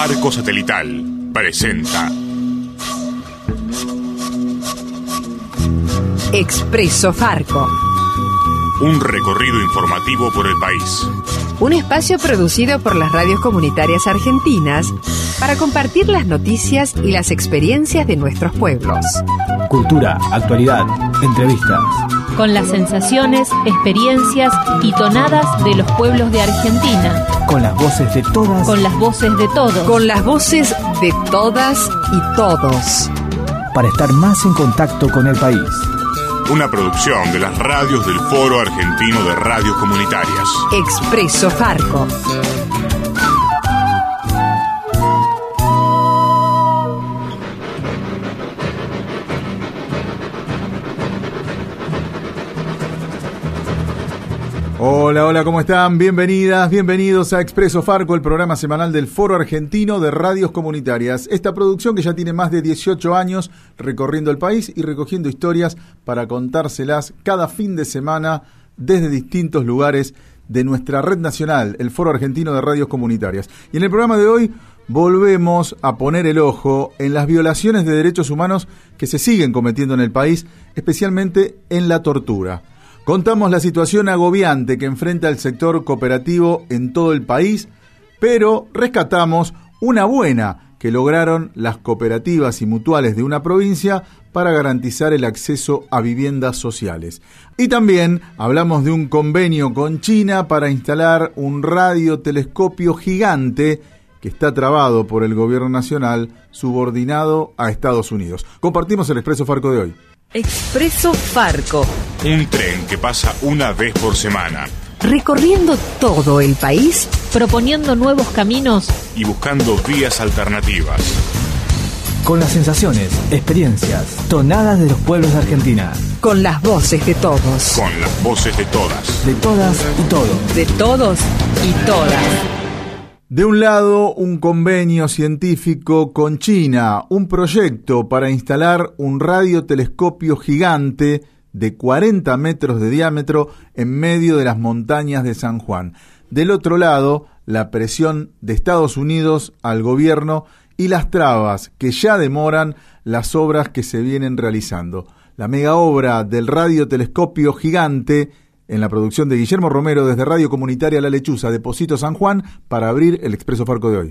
Farco Satelital presenta Expreso Farco. Un recorrido informativo por el país. Un espacio producido por las radios comunitarias argentinas para compartir las noticias y las experiencias de nuestros pueblos. Cultura, actualidad, entrevistas. Con las sensaciones, experiencias y tonadas de los pueblos de Argentina. Con las voces de todas. Con las voces de todos. Con las voces de todas y todos. Para estar más en contacto con el país. Una producción de las radios del Foro Argentino de Radios Comunitarias. Expreso Farco. Hola, ¿cómo están? Bienvenidas, bienvenidos a Expreso Farco, el programa semanal del Foro Argentino de Radios Comunitarias. Esta producción que ya tiene más de 18 años recorriendo el país y recogiendo historias para contárselas cada fin de semana desde distintos lugares de nuestra red nacional, el Foro Argentino de Radios Comunitarias. Y en el programa de hoy volvemos a poner el ojo en las violaciones de derechos humanos que se siguen cometiendo en el país, especialmente en la tortura. Contamos la situación agobiante que enfrenta el sector cooperativo en todo el país, pero rescatamos una buena que lograron las cooperativas y mutuales de una provincia para garantizar el acceso a viviendas sociales. Y también hablamos de un convenio con China para instalar un radiotelescopio gigante que está trabado por el gobierno nacional subordinado a Estados Unidos. Compartimos el Expreso Farco de hoy. Expreso Farco. Un tren que pasa una vez por semana. Recorriendo todo el país, proponiendo nuevos caminos y buscando vías alternativas. Con las sensaciones, experiencias, tonadas de los pueblos de Argentina. Con las voces de todos. Con las voces de todas. De todas y todos. De todos y todas. De un lado, un convenio científico con China, un proyecto para instalar un radiotelescopio gigante de 40 metros de diámetro en medio de las montañas de San Juan. Del otro lado, la presión de Estados Unidos al gobierno y las trabas que ya demoran las obras que se vienen realizando. La mega obra del radiotelescopio gigante en la producción de Guillermo Romero desde Radio Comunitaria La Lechuza de Pocito San Juan para abrir el Expreso Farco de hoy.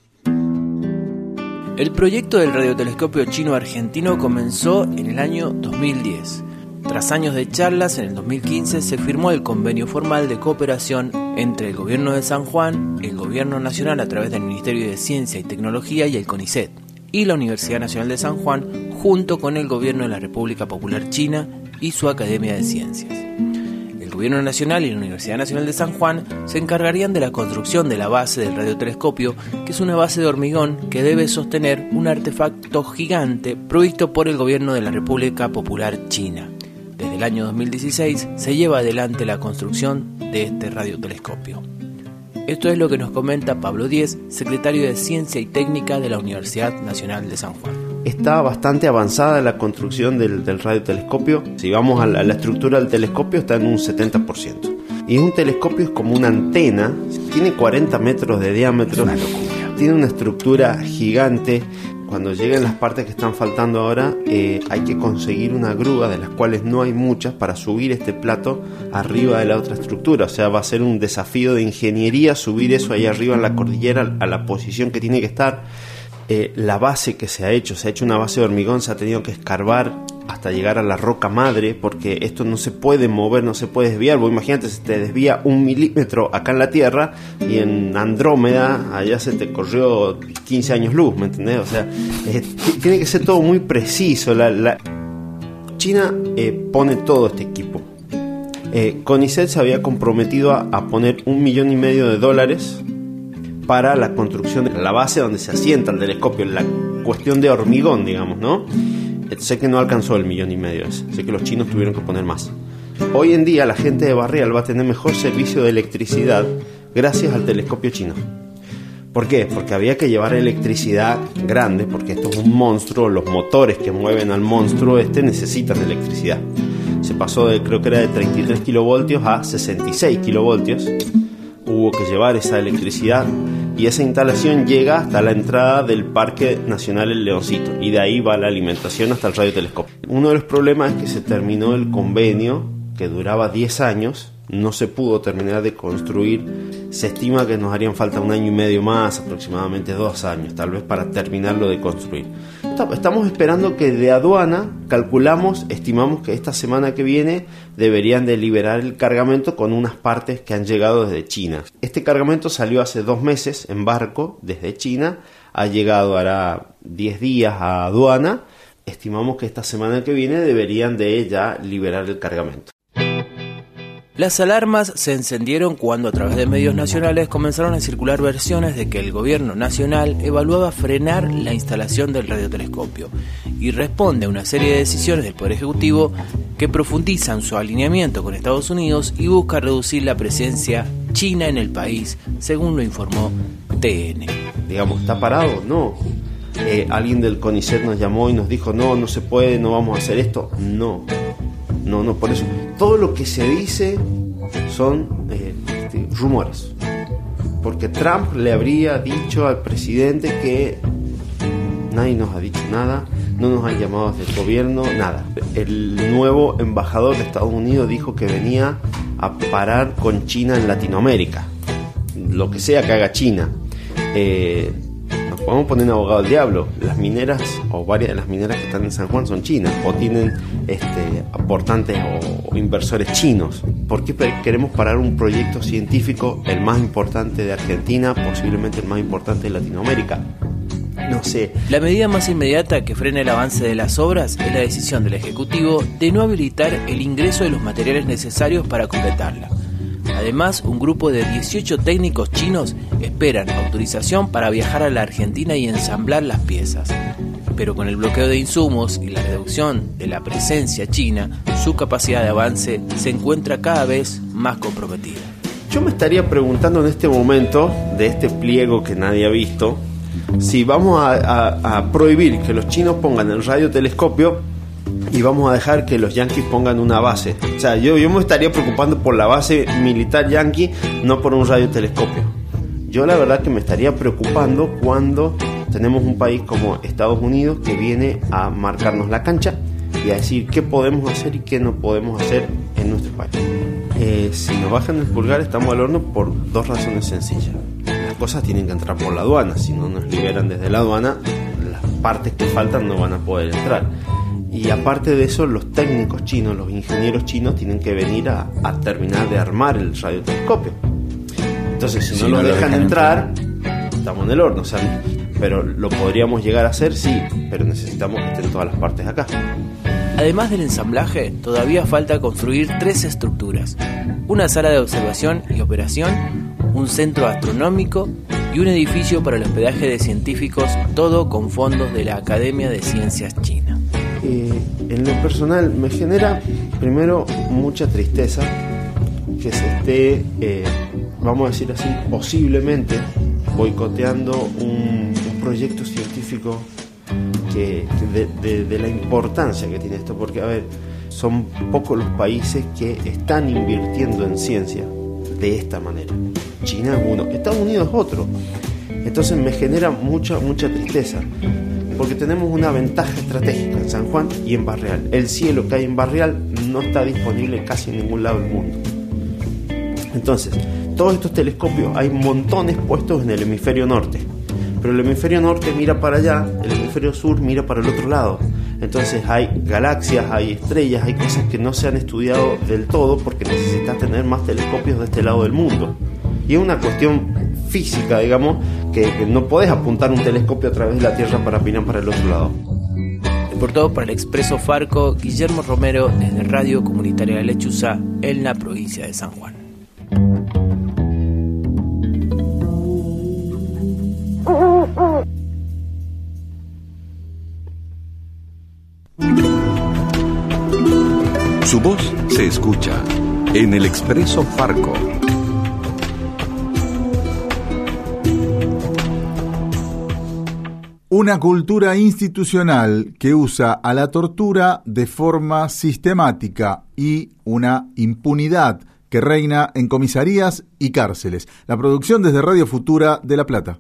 El proyecto del radiotelescopio chino-argentino comenzó en el año 2010. Tras años de charlas, en el 2015 se firmó el convenio formal de cooperación entre el gobierno de San Juan, el gobierno nacional a través del Ministerio de Ciencia y Tecnología y el CONICET, y la Universidad Nacional de San Juan, junto con el gobierno de la República Popular China y su Academia de Ciencias. El Gobierno Nacional y la Universidad Nacional de San Juan se encargarían de la construcción de la base del radiotelescopio, que es una base de hormigón que debe sostener un artefacto gigante provisto por el Gobierno de la República Popular China. Desde el año 2016 se lleva adelante la construcción de este radiotelescopio. Esto es lo que nos comenta Pablo Díez, secretario de Ciencia y Técnica de la Universidad Nacional de San Juan. Está bastante avanzada la construcción del radiotelescopio. Si vamos a la estructura del telescopio, está en un 70%. Y un telescopio es como una antena, tiene 40 metros de diámetro, tiene una estructura gigante. Cuando lleguen las partes que están faltando ahora, hay que conseguir una grúa, de las cuales no hay muchas, para subir este plato arriba de la otra estructura. O sea, va a ser un desafío de ingeniería subir eso ahí arriba en la cordillera a la posición que tiene que estar. La base que se ha hecho una base de hormigón, se ha tenido que escarbar hasta llegar a la roca madre, porque esto no se puede mover, no se puede desviar. Vos imagínate, se te desvía 1 milímetro acá en la Tierra y en Andrómeda allá se te corrió 15 años luz, ¿me entendés? O sea, tiene que ser todo muy preciso. China pone todo este equipo. CONICET se había comprometido a poner $1,5 millones para la construcción de la base donde se asienta el telescopio, la cuestión de hormigón, digamos, ¿no? Sé que no alcanzó el $1,5 millones, sé que los chinos tuvieron que poner más. Hoy en día la gente de Barrial va a tener mejor servicio de electricidad gracias al telescopio chino. ¿Por qué? Porque había que llevar electricidad grande, porque esto es un monstruo, los motores que mueven al monstruo necesitan electricidad. Se pasó creo que era de 33 kilovoltios a 66 kilovoltios. Hubo que llevar esa electricidad y esa instalación llega hasta la entrada del Parque Nacional El Leoncito, y de ahí va la alimentación hasta el radiotelescopio. Uno de los problemas es que se terminó el convenio, que duraba 10 años, no se pudo terminar de construir. Se estima que nos harían falta 1 año y medio más, aproximadamente 2 años, tal vez, para terminarlo de construir. Estamos esperando que de aduana, estimamos que esta semana que viene deberían de liberar el cargamento con unas partes que han llegado desde China. Este cargamento salió hace 2 meses en barco desde China, ha llegado hará 10 días a aduana. Estimamos que esta semana que viene deberían de ya liberar el cargamento. Las alarmas se encendieron cuando a través de medios nacionales comenzaron a circular versiones de que el gobierno nacional evaluaba frenar la instalación del radiotelescopio y responde a una serie de decisiones del Poder Ejecutivo que profundizan su alineamiento con Estados Unidos y busca reducir la presencia china en el país, según lo informó TN. Digamos, ¿está parado? No. Alguien del CONICET nos llamó y nos dijo, no se puede, no vamos a hacer esto. No, por eso todo lo que se dice son rumores, porque Trump le habría dicho al presidente que nadie nos ha dicho nada, no nos han llamado desde el gobierno, nada. El nuevo embajador de Estados Unidos dijo que venía a parar con China en Latinoamérica, lo que sea que haga China. Nos podemos poner un abogado del diablo. Las mineras, o varias de las mineras que están en San Juan son chinas, o tienen aportantes o inversores chinos. ¿Por qué queremos parar un proyecto científico, el más importante de Argentina, posiblemente el más importante de Latinoamérica? No sé. La medida más inmediata que frena el avance de las obras es la decisión del Ejecutivo de no habilitar el ingreso de los materiales necesarios para completarla. Además, un grupo de 18 técnicos chinos esperan autorización para viajar a la Argentina y ensamblar las piezas. Pero con el bloqueo de insumos y la reducción de la presencia china, su capacidad de avance se encuentra cada vez más comprometida. Yo me estaría preguntando en este momento, de este pliego que nadie ha visto, si vamos a prohibir que los chinos pongan el radiotelescopio y vamos a dejar que los yanquis pongan una base. O sea, yo me estaría preocupando por la base militar yanqui, no por un radiotelescopio. Yo la verdad que me estaría preocupando cuando tenemos un país como Estados Unidos que viene a marcarnos la cancha y a decir qué podemos hacer y qué no podemos hacer en nuestro país. Si nos bajan el pulgar estamos al horno por 2 razones sencillas. Las cosas tienen que entrar por la aduana, si no nos liberan desde la aduana, las partes que faltan no van a poder entrar. Y aparte de eso, los técnicos chinos, los ingenieros chinos tienen que venir a terminar de armar el radiotelescopio. Entonces, si no lo dejan entrar, estamos en el horno. O sea, pero lo podríamos llegar a hacer, sí, pero necesitamos que estén todas las partes acá. Además del ensamblaje, todavía falta construir 3 estructuras: una sala de observación y operación, un centro astronómico y un edificio para el hospedaje de científicos, todo con fondos de la Academia de Ciencias China. En lo personal me genera primero mucha tristeza que se esté, vamos a decir así, posiblemente boicoteando un proyecto científico que de la importancia que tiene esto, porque a ver, son pocos los países que están invirtiendo en ciencia de esta manera. China es uno, Estados Unidos es otro. Entonces me genera mucha tristeza, porque tenemos una ventaja estratégica en San Juan y en Barreal. El cielo que hay en Barreal no está disponible casi en ningún lado del mundo. Entonces, todos estos telescopios hay montones puestos en el hemisferio norte, pero el hemisferio norte mira para allá, el hemisferio sur mira para el otro lado. Entonces hay galaxias, hay estrellas, hay cosas que no se han estudiado del todo porque necesitas tener más telescopios de este lado del mundo. Y es una cuestión física, digamos, que no podés apuntar un telescopio a través de la Tierra para mirar para el otro lado. Reportó para el Expreso Farco Guillermo Romero desde Radio Comunitaria de Lechuza, en la provincia de San Juan. Su voz se escucha en el Expreso Farco. Una cultura institucional que usa a la tortura de forma sistemática y una impunidad que reina en comisarías y cárceles. La producción desde Radio Futura de La Plata.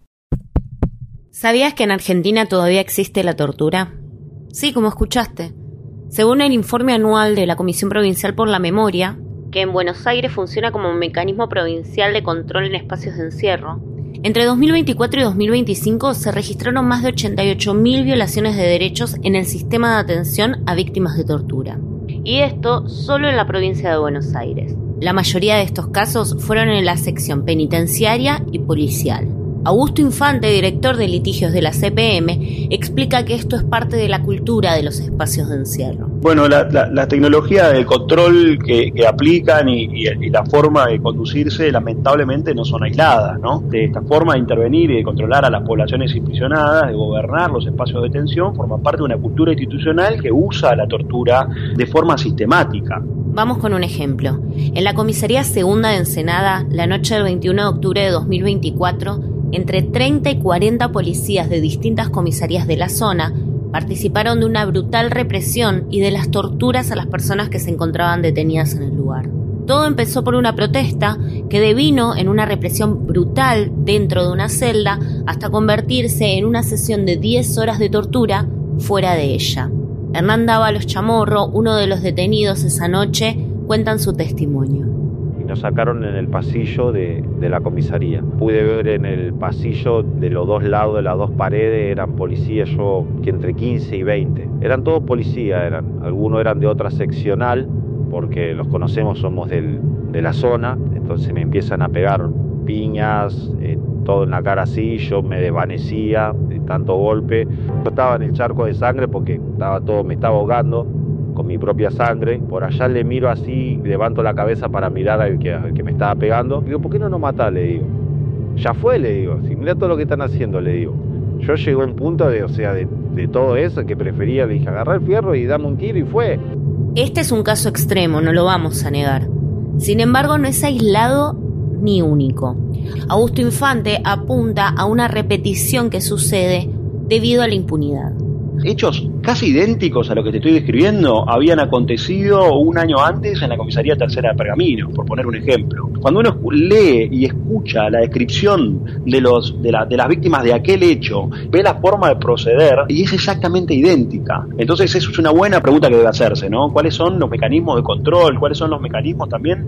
¿Sabías que en Argentina todavía existe la tortura? Sí, como escuchaste. Según el informe anual de la Comisión Provincial por la Memoria, que en Buenos Aires funciona como un mecanismo provincial de control en espacios de encierro, entre 2024 y 2025 se registraron más de 88.000 violaciones de derechos en el sistema de atención a víctimas de tortura. Y esto solo en la provincia de Buenos Aires. La mayoría de estos casos fueron en la sección penitenciaria y policial. Augusto Infante, director de litigios de la CPM, explica que esto es parte de la cultura de los espacios de encierro. Bueno, la tecnología del control que aplican y la forma de conducirse lamentablemente no son aisladas, ¿no? De esta forma de intervenir y de controlar a las poblaciones imprisionadas, de gobernar los espacios de detención, forma parte de una cultura institucional que usa la tortura de forma sistemática. Vamos con un ejemplo. En la comisaría segunda de Ensenada, la noche del 21 de octubre de 2024, entre 30 y 40 policías de distintas comisarías de la zona participaron de una brutal represión y de las torturas a las personas que se encontraban detenidas en el lugar. Todo empezó por una protesta que devino en una represión brutal dentro de una celda hasta convertirse en una sesión de 10 horas de tortura fuera de ella. Hernán Dávalos Chamorro, uno de los detenidos esa noche, cuenta en su testimonio. Nos sacaron en el pasillo de la comisaría. Pude ver en el pasillo de los dos lados de las dos paredes, eran policías, yo que entre 15 y 20. Eran todos policías, algunos eran de otra seccional, porque los conocemos, somos de la zona, entonces me empiezan a pegar piñas, todo en la cara así, yo me desvanecía de tanto golpe. Yo estaba en el charco de sangre porque me estaba ahogando con mi propia sangre. Por allá le miro así, levanto la cabeza para mirar al que me estaba pegando. Digo, ¿por qué no nos matás? Le digo. Ya fue, le digo. Si mirá todo lo que están haciendo, le digo. Yo llegué a un punto de todo eso que prefería, le dije, agarrar el fierro y dame un tiro y fue. Este es un caso extremo, no lo vamos a negar. Sin embargo, no es aislado ni único. Augusto Infante apunta a una repetición que sucede debido a la impunidad. Hechos casi idénticos a lo que te estoy describiendo habían acontecido un año antes en la comisaría tercera de Pergamino, por poner un ejemplo. Cuando uno lee y escucha la descripción de las víctimas de aquel hecho, ve la forma de proceder y es exactamente idéntica. Entonces eso es una buena pregunta que debe hacerse, ¿no? ¿Cuáles son los mecanismos de control? ¿Cuáles son los mecanismos también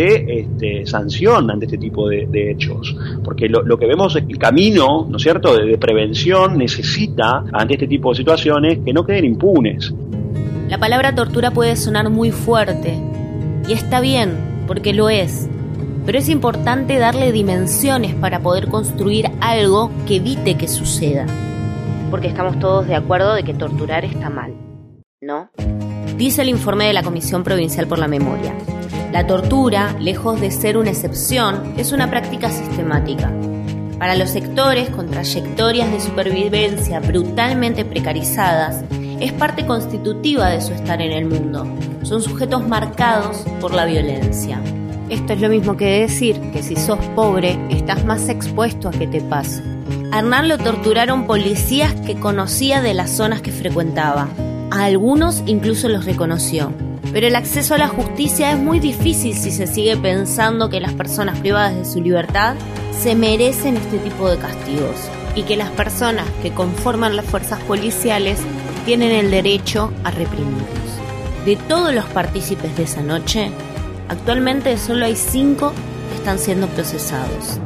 de sanción ante este tipo de hechos? Porque lo que vemos es que el camino, ¿no es cierto?, de prevención necesita, ante este tipo de situaciones, que no queden impunes. La palabra tortura puede sonar muy fuerte, y está bien, porque lo es, pero es importante darle dimensiones para poder construir algo que evite que suceda. Porque estamos todos de acuerdo de que torturar está mal, ¿no? Dice el informe de la Comisión Provincial por la Memoria. La tortura, lejos de ser una excepción, es una práctica sistemática. Para los sectores con trayectorias de supervivencia brutalmente precarizadas, es parte constitutiva de su estar en el mundo. Son sujetos marcados por la violencia. Esto es lo mismo que decir que si sos pobre, estás más expuesto a que te pase. A Hernán lo torturaron policías que conocía de las zonas que frecuentaba. A algunos incluso los reconoció. Pero el acceso a la justicia es muy difícil si se sigue pensando que las personas privadas de su libertad se merecen este tipo de castigos y que las personas que conforman las fuerzas policiales tienen el derecho a reprimirlos. De todos los partícipes de esa noche, actualmente solo hay 5 que están siendo procesados.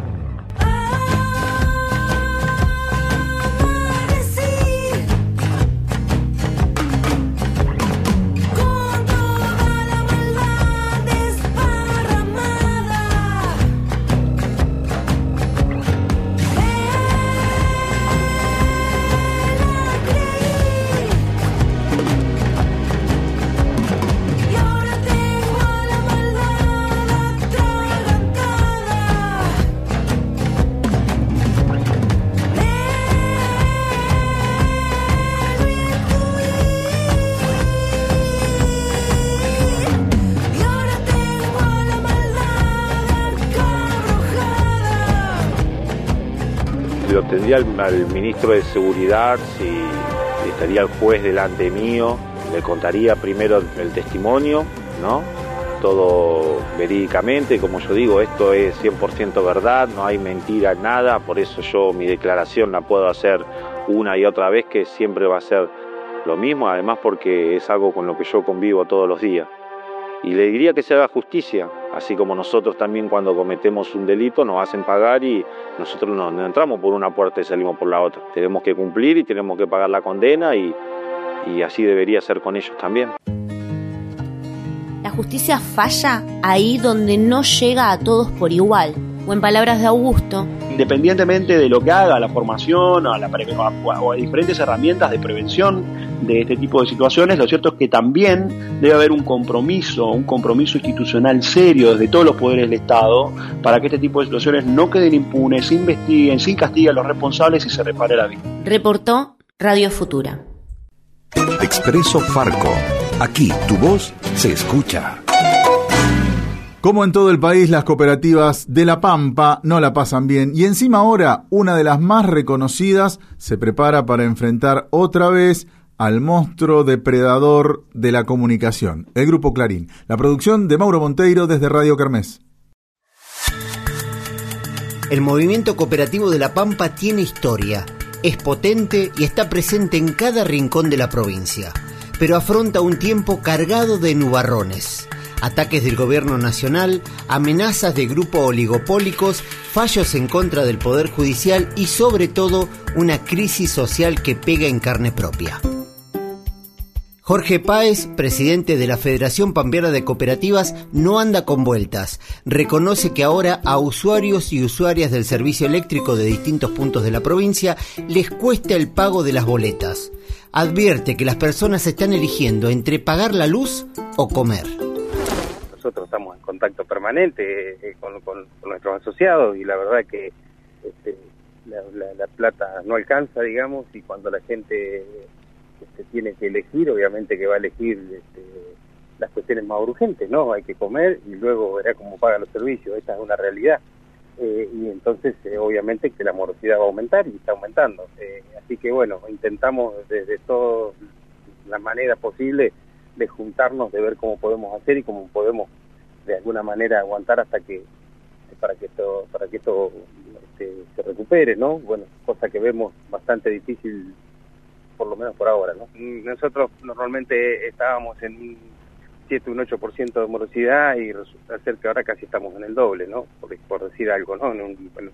Lo tendría al ministro de Seguridad, si estaría el juez delante mío, le contaría primero el testimonio, ¿no? todo verídicamente. Como yo digo, esto es 100% verdad, no hay mentira, nada. Por eso yo mi declaración la puedo hacer una y otra vez, que siempre va a ser lo mismo, además porque es algo con lo que yo convivo todos los días. Y le diría que se haga justicia, así como nosotros también cuando cometemos un delito nos hacen pagar y nosotros no entramos por una puerta y salimos por la otra. Tenemos que cumplir y tenemos que pagar la condena y así debería ser con ellos también. La justicia falla ahí donde no llega a todos por igual. O en palabras de Augusto, independientemente de lo que haga la formación o a diferentes herramientas de prevención de este tipo de situaciones, lo cierto es que también debe haber un compromiso institucional serio desde todos los poderes del Estado para que este tipo de situaciones no queden impunes, se investiguen, se castiguen a los responsables y se repare la vida. Reportó Radio Futura. Expreso Farco. Aquí tu voz se escucha. Como en todo el país, las cooperativas de La Pampa no la pasan bien y encima ahora una de las más reconocidas se prepara para enfrentar otra vez al monstruo depredador de la comunicación, el Grupo Clarín. La producción de Mauro Monteiro desde Radio Kermés. El movimiento cooperativo de La Pampa tiene historia, es potente y está presente en cada rincón de la provincia, pero afronta un tiempo cargado de nubarrones. Ataques del gobierno nacional, amenazas de grupos oligopólicos, fallos en contra del Poder Judicial y sobre todo una crisis social que pega en carne propia. Jorge Páez, presidente de la Federación Pampeana de Cooperativas, no anda con vueltas. Reconoce que ahora a usuarios y usuarias del servicio eléctrico de distintos puntos de la provincia les cuesta el pago de las boletas. Advierte que las personas están eligiendo entre pagar la luz o comer. Nosotros estamos en contacto permanente con nuestros asociados y la verdad que la plata no alcanza, digamos, y cuando la gente tiene que elegir, obviamente que va a elegir las cuestiones más urgentes, ¿no? Hay que comer y luego verá cómo paga los servicios, esa es una realidad. Y entonces obviamente que la morosidad va a aumentar y está aumentando. Así que bueno, intentamos desde todas las maneras posibles de juntarnos, de ver cómo podemos hacer y cómo podemos de alguna manera aguantar hasta que para que esto se recupere, ¿no? Bueno, cosa que vemos bastante difícil, por lo menos por ahora, ¿no? Nosotros normalmente estábamos en un 7, un 8% de morosidad y resulta ser que ahora casi estamos en el doble, ¿no? Por decir algo, ¿no? En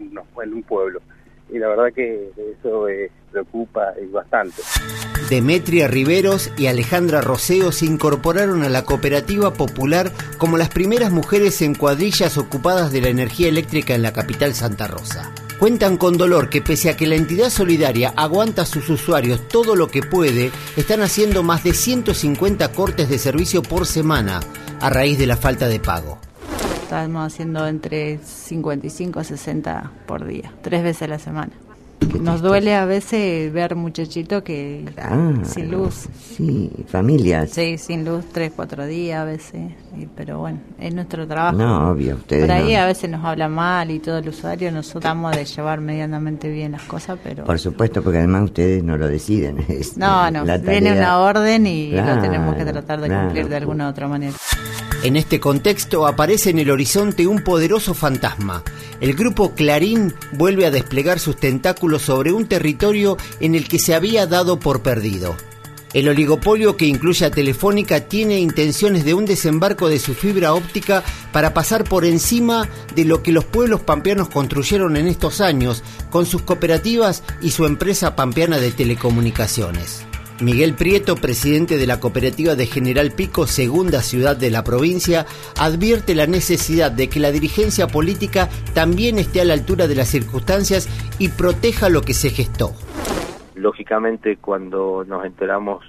un pueblo. Y la verdad que eso preocupa y bastante. Demetria Riveros y Alejandra Roseo se incorporaron a la cooperativa popular como las primeras mujeres en cuadrillas ocupadas de la energía eléctrica en la capital Santa Rosa. Cuentan con dolor que pese a que la entidad solidaria aguanta a sus usuarios todo lo que puede, están haciendo más de 150 cortes de servicio por semana a raíz de la falta de pago. Estamos haciendo entre 55 a 60 por día, 3 veces a la semana. Nos duele a veces ver muchachitos que sin luz. Sí, familias. Sí, sin luz 3, 4 días a veces. Pero bueno, es nuestro trabajo. No, obvio, ustedes por ahí no. A veces nos habla mal y todo el usuario. Nosotros tratamos de llevar medianamente bien las cosas, pero... Por supuesto, porque además ustedes no lo deciden. No, viene una orden y lo tenemos que tratar de cumplir de alguna pues. otra manera. En este contexto aparece en el horizonte un poderoso fantasma. El grupo Clarín vuelve a desplegar sus tentáculos sobre un territorio en el que se había dado por perdido. El oligopolio que incluye a Telefónica tiene intenciones de un desembarco de su fibra óptica para pasar por encima de lo que los pueblos pampeanos construyeron en estos años con sus cooperativas y su empresa pampeana de telecomunicaciones. Miguel Prieto, presidente de la cooperativa de General Pico, segunda ciudad de la provincia, advierte la necesidad de que la dirigencia política también esté a la altura de las circunstancias y proteja lo que se gestó. Lógicamente, cuando nos enteramos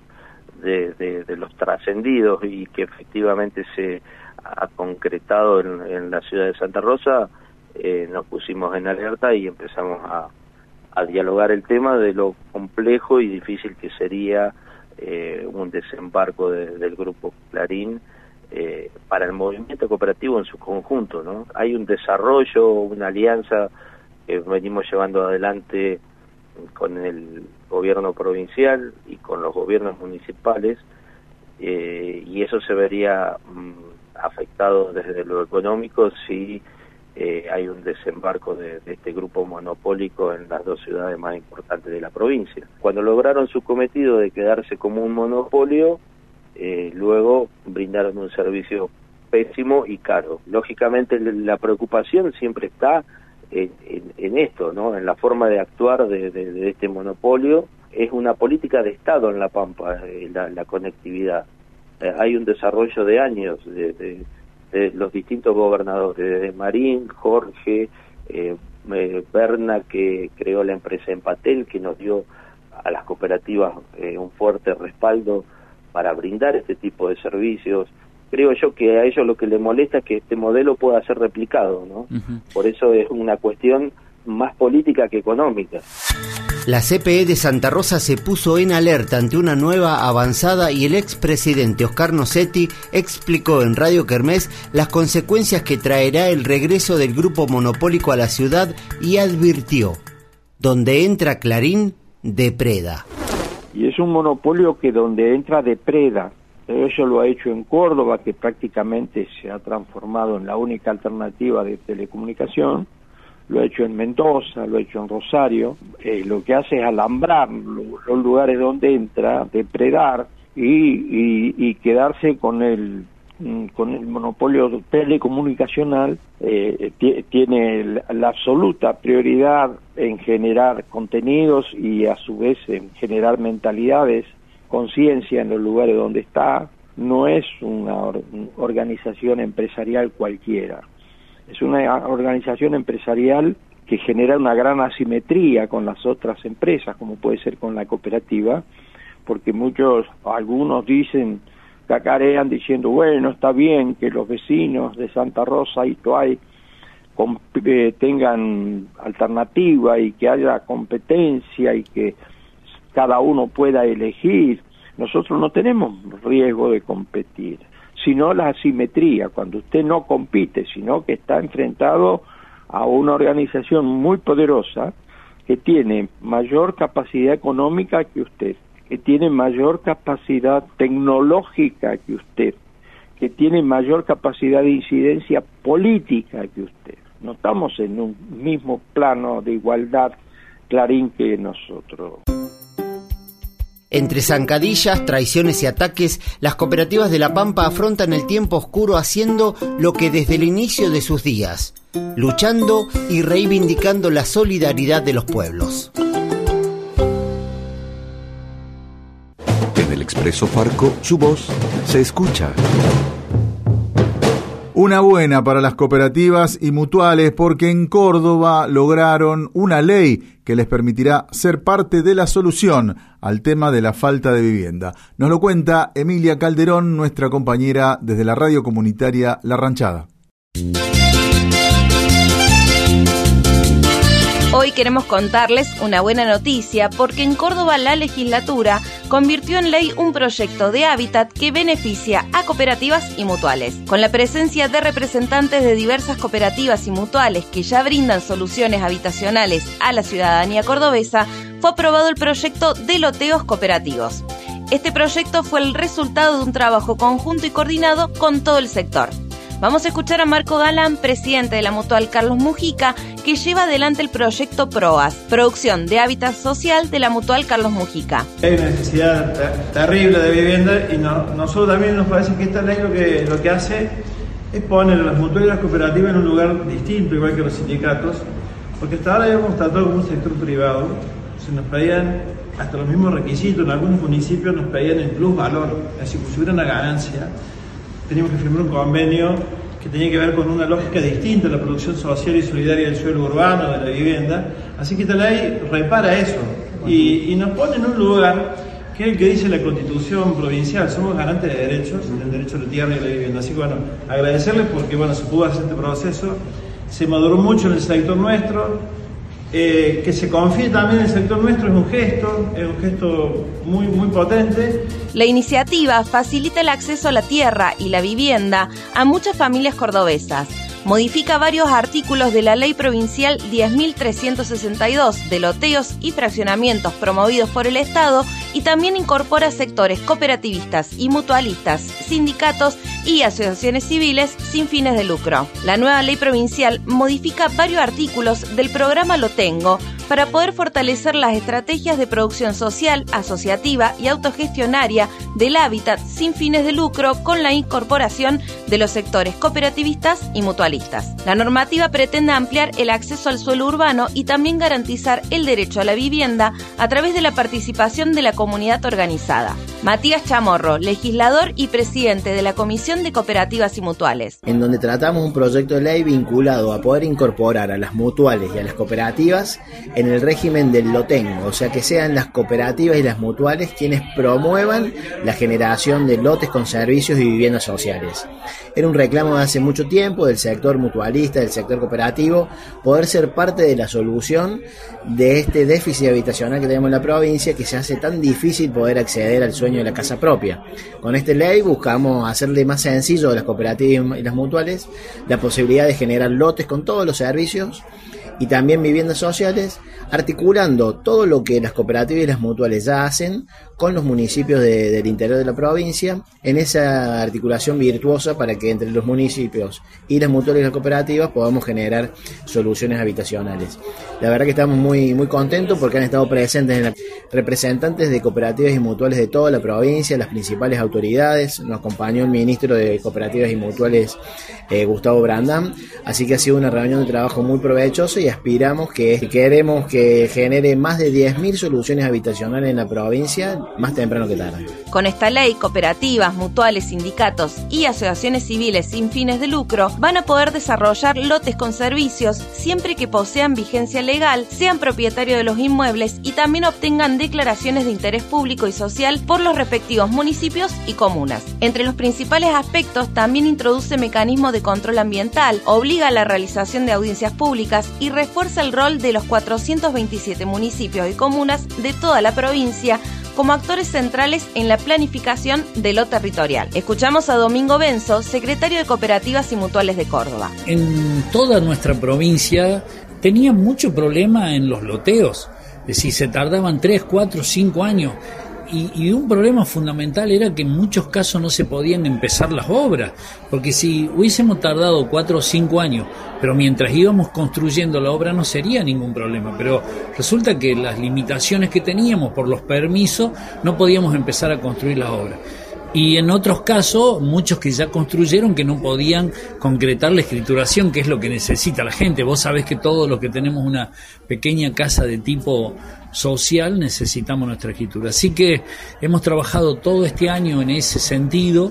de los trascendidos y que efectivamente se ha concretado en la ciudad de Santa Rosa, nos pusimos en alerta y empezamos a dialogar el tema de lo complejo y difícil que sería un desembarco del Grupo Clarín para el movimiento cooperativo en su conjunto, ¿no? Hay un desarrollo, una alianza que venimos llevando adelante con el gobierno provincial y con los gobiernos municipales y eso se vería afectado desde lo económico si hay un desembarco de este grupo monopólico en las 2 ciudades más importantes de la provincia. Cuando lograron su cometido de quedarse como un monopolio, luego brindaron un servicio pésimo y caro. Lógicamente la preocupación siempre está en esto, ¿no? En la forma de actuar de este monopolio. Es una política de Estado en La Pampa, la conectividad. Hay un desarrollo de años de los distintos gobernadores, desde Marín, Jorge, Berna, que creó la empresa Empatel, que nos dio a las cooperativas un fuerte respaldo para brindar este tipo de servicios. Creo yo que a ellos lo que les molesta es que este modelo pueda ser replicado, ¿no? Uh-huh. Por eso es una cuestión más política que económica. La CPE de Santa Rosa se puso en alerta ante una nueva avanzada y el expresidente Oscar Nocetti explicó en Radio Kermés las consecuencias que traerá el regreso del grupo monopólico a la ciudad y advirtió: donde entra Clarín, depreda. Y es un monopolio que donde entra depreda. Eso lo ha hecho en Córdoba, que prácticamente se ha transformado en la única alternativa de telecomunicación. Lo ha hecho en Mendoza, lo ha hecho en Rosario. Lo que hace es alambrar los lugares donde entra, depredar y quedarse con el monopolio telecomunicacional. Tiene la absoluta prioridad en generar contenidos y a su vez en generar mentalidades, conciencia en los lugares donde está. No es una organización empresarial cualquiera. Es una organización empresarial que genera una gran asimetría con las otras empresas, como puede ser con la cooperativa, porque algunos dicen, cacarean diciendo, bueno, está bien que los vecinos de Santa Rosa y Toay tengan alternativa y que haya competencia y que cada uno pueda elegir. Nosotros no tenemos riesgo de competir, sino la asimetría, cuando usted no compite, sino que está enfrentado a una organización muy poderosa que tiene mayor capacidad económica que usted, que tiene mayor capacidad tecnológica que usted, que tiene mayor capacidad de incidencia política que usted. No estamos en un mismo plano de igualdad, Clarín, que nosotros. Entre zancadillas, traiciones y ataques, las cooperativas de La Pampa afrontan el tiempo oscuro haciendo lo que desde el inicio de sus días, luchando y reivindicando la solidaridad de los pueblos. En el Expreso Farco, su voz se escucha. Una buena para las cooperativas y mutuales, porque en Córdoba lograron una ley que les permitirá ser parte de la solución al tema de la falta de vivienda. Nos lo cuenta Emilia Calderón, nuestra compañera desde la radio comunitaria La Ranchada. Hoy queremos contarles una buena noticia, porque en Córdoba la legislatura convirtió en ley un proyecto de hábitat que beneficia a cooperativas y mutuales. Con la presencia de representantes de diversas cooperativas y mutuales que ya brindan soluciones habitacionales a la ciudadanía cordobesa, fue aprobado el proyecto de loteos cooperativos. Este proyecto fue el resultado de un trabajo conjunto y coordinado con todo el sector. Vamos a escuchar a Marco Galán, presidente de la Mutual Carlos Mujica, que lleva adelante el proyecto PROAS, producción de hábitat social de la Mutual Carlos Mujica. Hay una necesidad terrible de vivienda y nosotros también nos parece que esta ley lo que hace es poner a las mutuales y las cooperativas en un lugar distinto, igual que los sindicatos, porque hasta ahora habíamos tratado con un sector privado, se nos pedían hasta los mismos requisitos, en algunos municipios nos pedían el plus valor, es decir, si hubiera una ganancia, teníamos que firmar un convenio que tenía que ver con una lógica distinta a la producción social y solidaria del suelo urbano, de la vivienda. Así que esta ley repara eso y nos pone en un lugar que es el que dice la Constitución provincial. Somos garantes de derechos, del derecho a la tierra y a la vivienda. Así que agradecerles porque se pudo hacer este proceso. Se maduró mucho en el sector nuestro. Que se confíe también en el sector nuestro es un gesto muy, muy potente. La iniciativa facilita el acceso a la tierra y la vivienda a muchas familias cordobesas. modifica varios artículos de la Ley Provincial 10.362 de loteos y fraccionamientos promovidos por el Estado y también incorpora sectores cooperativistas y mutualistas, sindicatos y asociaciones civiles sin fines de lucro. La nueva Ley Provincial modifica varios artículos del programa Lo Tengo para poder fortalecer las estrategias de producción social, asociativa y autogestionaria del hábitat sin fines de lucro con la incorporación de los sectores cooperativistas y mutualistas. La normativa pretende ampliar el acceso al suelo urbano y también garantizar el derecho a la vivienda a través de la participación de la comunidad organizada. Matías Chamorro, legislador y presidente de la Comisión de Cooperativas y Mutuales. En donde tratamos un proyecto de ley vinculado a poder incorporar a las mutuales y a las cooperativas en el régimen del Lo Tengo, o sea que sean las cooperativas y las mutuales quienes promuevan la generación de lotes con servicios y viviendas sociales. Era un reclamo de hace mucho tiempo del sector mutualista, del sector cooperativo, poder ser parte de la solución de este déficit habitacional que tenemos en la provincia, que se hace tan difícil poder acceder al sueño de la casa propia. Con esta ley buscamos hacerle más sencillo a las cooperativas y las mutuales la posibilidad de generar lotes con todos los servicios y también viviendas sociales, articulando todo lo que las cooperativas y las mutuales ya hacen con los municipios del interior de la provincia, en esa articulación virtuosa para que entre los municipios y las mutuales y las cooperativas podamos generar soluciones habitacionales. La verdad que estamos muy contentos porque han estado presentes representantes de cooperativas y mutuales de toda la provincia, las principales autoridades, nos acompañó el ministro de Cooperativas y Mutuales, Gustavo Brandán, así que ha sido una reunión de trabajo muy provechosa y aspiramos queremos que genere más de 10.000 soluciones habitacionales en la provincia, más temprano que tarde. Con esta ley, cooperativas, mutuales, sindicatos y asociaciones civiles sin fines de lucro van a poder desarrollar lotes con servicios siempre que posean vigencia legal, sean propietarios de los inmuebles y también obtengan declaraciones de interés público y social por los respectivos municipios y comunas. Entre los principales aspectos también introduce mecanismos de control ambiental, obliga a la realización de audiencias públicas y refuerza el rol de los 427 municipios y comunas de toda la provincia como actores centrales en la planificación de lo territorial. Escuchamos a Domingo Benzo, secretario de Cooperativas y Mutuales de Córdoba. En toda nuestra provincia tenía mucho problema en los loteos, es decir, se tardaban 3, 4, 5 años. Y un problema fundamental era que en muchos casos no se podían empezar las obras, porque si hubiésemos tardado 4 o 5 años, pero mientras íbamos construyendo la obra no sería ningún problema, pero resulta que las limitaciones que teníamos por los permisos no podíamos empezar a construir las obras. Y en otros casos, muchos que ya construyeron que no podían concretar la escrituración, que es lo que necesita la gente. Vos sabés que todos los que tenemos una pequeña casa de tipo social necesitamos nuestra escritura. Así que hemos trabajado todo este año en ese sentido,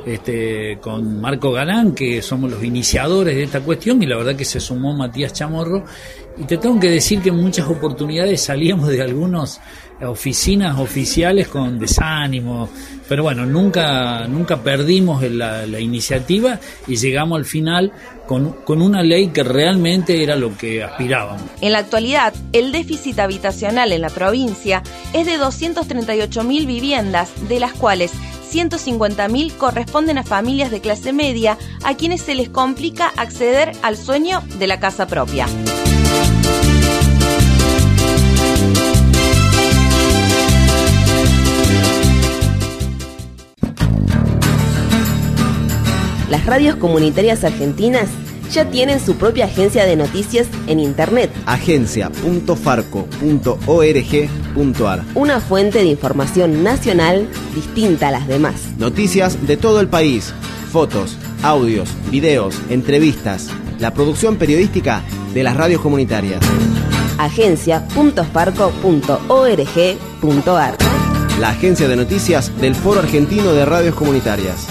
con Marco Galán, que somos los iniciadores de esta cuestión, y la verdad que se sumó Matías Chamorro. Y te tengo que decir que en muchas oportunidades salíamos de algunas oficinas oficiales con desánimo, pero bueno, nunca perdimos la iniciativa y llegamos al final con una ley que realmente era lo que aspirábamos. En la actualidad, el déficit habitacional en la provincia es de 238.000 viviendas, de las cuales 150.000 corresponden a familias de clase media, a quienes se les complica acceder al sueño de la casa propia. Las radios comunitarias argentinas ya tienen su propia agencia de noticias en internet. agencia.farco.org.ar. Una fuente de información nacional distinta a las demás. Noticias de todo el país, fotos, audios, videos, entrevistas, la producción periodística de las radios comunitarias. agencia.farco.org.ar. La agencia de noticias del Foro Argentino de Radios Comunitarias.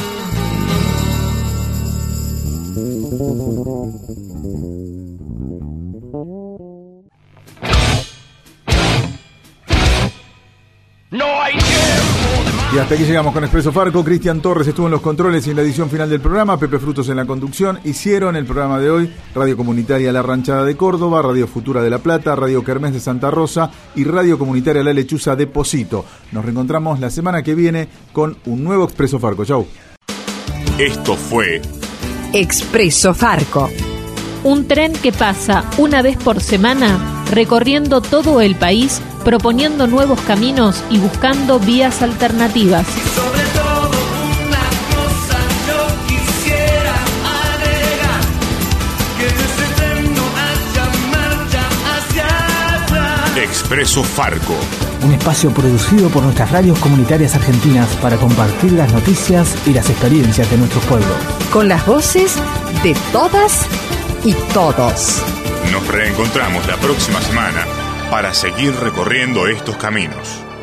Y hasta aquí llegamos con Expreso Farco. Cristian Torres estuvo en los controles y en la edición final del programa. Pepe Frutos en la conducción. Hicieron el programa de hoy Radio Comunitaria La Ranchada de Córdoba, Radio Futura de La Plata, Radio Kermés de Santa Rosa y Radio Comunitaria La Lechuza de Posito. Nos reencontramos la semana que viene con un nuevo Expreso Farco. Chau. Esto fue Expreso Farco. Un tren que pasa una vez por semana recorriendo todo el país, proponiendo nuevos caminos y buscando vías alternativas. Expreso Farco. Un espacio producido por nuestras radios comunitarias argentinas para compartir las noticias y las experiencias de nuestros pueblos. Con las voces de todas y todos. Nos reencontramos la próxima semana para seguir recorriendo estos caminos.